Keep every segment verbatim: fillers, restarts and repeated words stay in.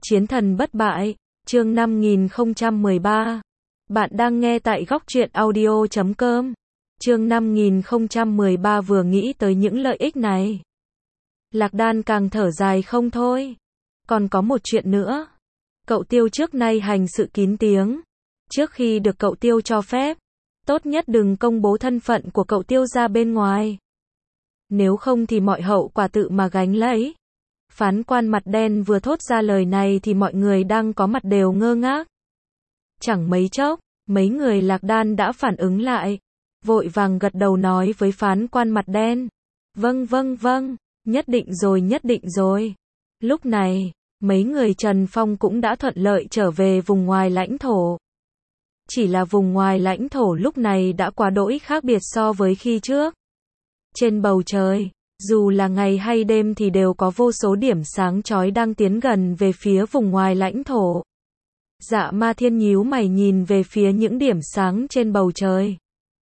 Chiến thần bất bại, chương năm nghìn không trăm mười ba. Bạn đang nghe tại góc truyện audio chấm com. Chương năm nghìn không trăm mười ba vừa nghĩ tới những lợi ích này. Lạc Đan càng thở dài không thôi. Còn có một chuyện nữa. Cậu Tiêu trước nay hành sự kín tiếng. Trước khi được cậu Tiêu cho phép, tốt nhất đừng công bố thân phận của cậu Tiêu ra bên ngoài. Nếu không thì mọi hậu quả tự mà gánh lấy. Phán quan mặt đen vừa thốt ra lời này thì mọi người đang có mặt đều ngơ ngác. Chẳng mấy chốc, mấy người Lạc Đan đã phản ứng lại. Vội vàng gật đầu nói với phán quan mặt đen. Vâng vâng vâng, nhất định rồi nhất định rồi. Lúc này, mấy người Trần Phong cũng đã thuận lợi trở về vùng ngoài lãnh thổ. Chỉ là vùng ngoài lãnh thổ lúc này đã quá đỗi khác biệt so với khi trước. Trên bầu trời, dù là ngày hay đêm thì đều có vô số điểm sáng chói đang tiến gần về phía vùng ngoài lãnh thổ. Dạ Ma Thiên nhíu mày nhìn về phía những điểm sáng trên bầu trời.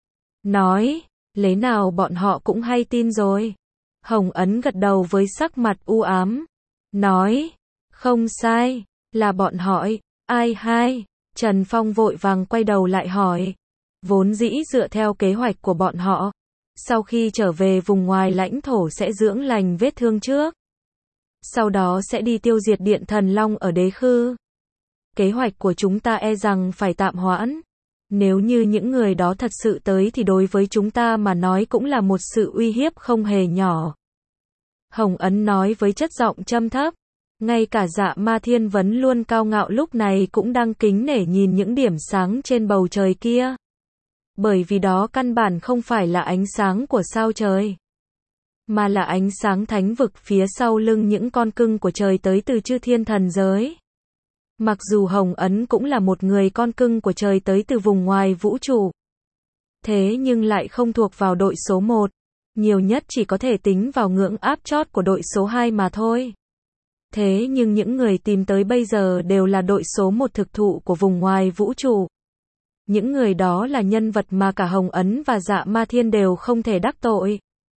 Nói, lẽ nào bọn họ cũng hay tin rồi. Hồng Ấn gật đầu với sắc mặt u ám. Nói, không sai, là bọn họ. Ai hai? Trần Phong vội vàng quay đầu lại hỏi. Vốn dĩ dựa theo kế hoạch của bọn họ, sau khi trở về vùng ngoài lãnh thổ sẽ dưỡng lành vết thương trước. Sau đó sẽ đi tiêu diệt Điện Thần Long ở Đế Khư. Kế hoạch của chúng ta e rằng phải tạm hoãn. Nếu như những người đó thật sự tới thì đối với chúng ta mà nói cũng là một sự uy hiếp không hề nhỏ. Hồng Ấn nói với chất giọng trầm thấp. Ngay cả Dạ Ma Thiên vẫn luôn cao ngạo lúc này cũng đang kính nể nhìn những điểm sáng trên bầu trời kia. Bởi vì đó căn bản không phải là ánh sáng của sao trời, mà là ánh sáng thánh vực phía sau lưng những con cưng của trời tới từ chư thiên thần giới. Mặc dù Hồng Ấn cũng là một người con cưng của trời tới từ vùng ngoài vũ trụ, thế nhưng lại không thuộc vào đội số một, nhiều nhất chỉ có thể tính vào ngưỡng áp chót của đội số hai mà thôi. Thế nhưng những người tìm tới bây giờ đều là đội số một thực thụ của vùng ngoài vũ trụ. Những người đó là nhân vật mà cả Hồng Ấn và Dạ Ma Thiên đều không thể đắc tội.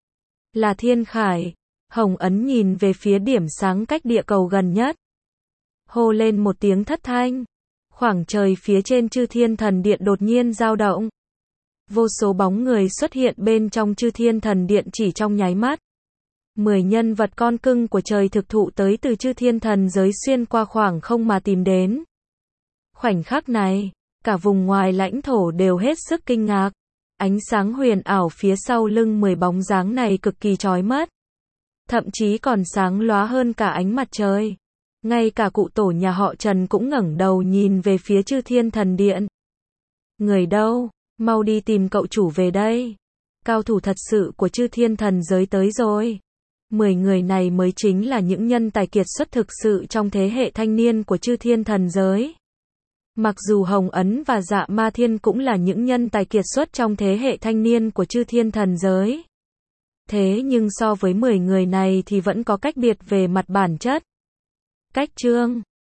Là Thiên Khải. Hồng Ấn nhìn về phía điểm sáng cách địa cầu gần nhất. Hô lên một tiếng thất thanh. Khoảng trời phía trên chư thiên thần điện đột nhiên dao động. Vô số bóng người xuất hiện bên trong chư thiên thần điện chỉ trong nháy mắt. Mười nhân vật con cưng của trời thực thụ tới từ chư thiên thần giới xuyên qua khoảng không mà tìm đến. Khoảnh khắc này, cả vùng ngoài lãnh thổ đều hết sức kinh ngạc. Ánh sáng huyền ảo phía sau lưng mười bóng dáng này cực kỳ chói mắt. Thậm chí còn sáng lóa hơn cả ánh mặt trời. Ngay cả cụ tổ nhà họ Trần cũng ngẩng đầu nhìn về phía chư thiên thần điện. Người đâu? Mau đi tìm cậu chủ về đây. Cao thủ thật sự của chư thiên thần giới tới rồi. Mười người này mới chính là những nhân tài kiệt xuất thực sự trong thế hệ thanh niên của chư thiên thần giới. Mặc dù Hồng Ấn và Dạ Ma Thiên cũng là những nhân tài kiệt xuất trong thế hệ thanh niên của chư thiên thần giới. Thế nhưng so với mười người này thì vẫn có cách biệt về mặt bản chất. Cách chương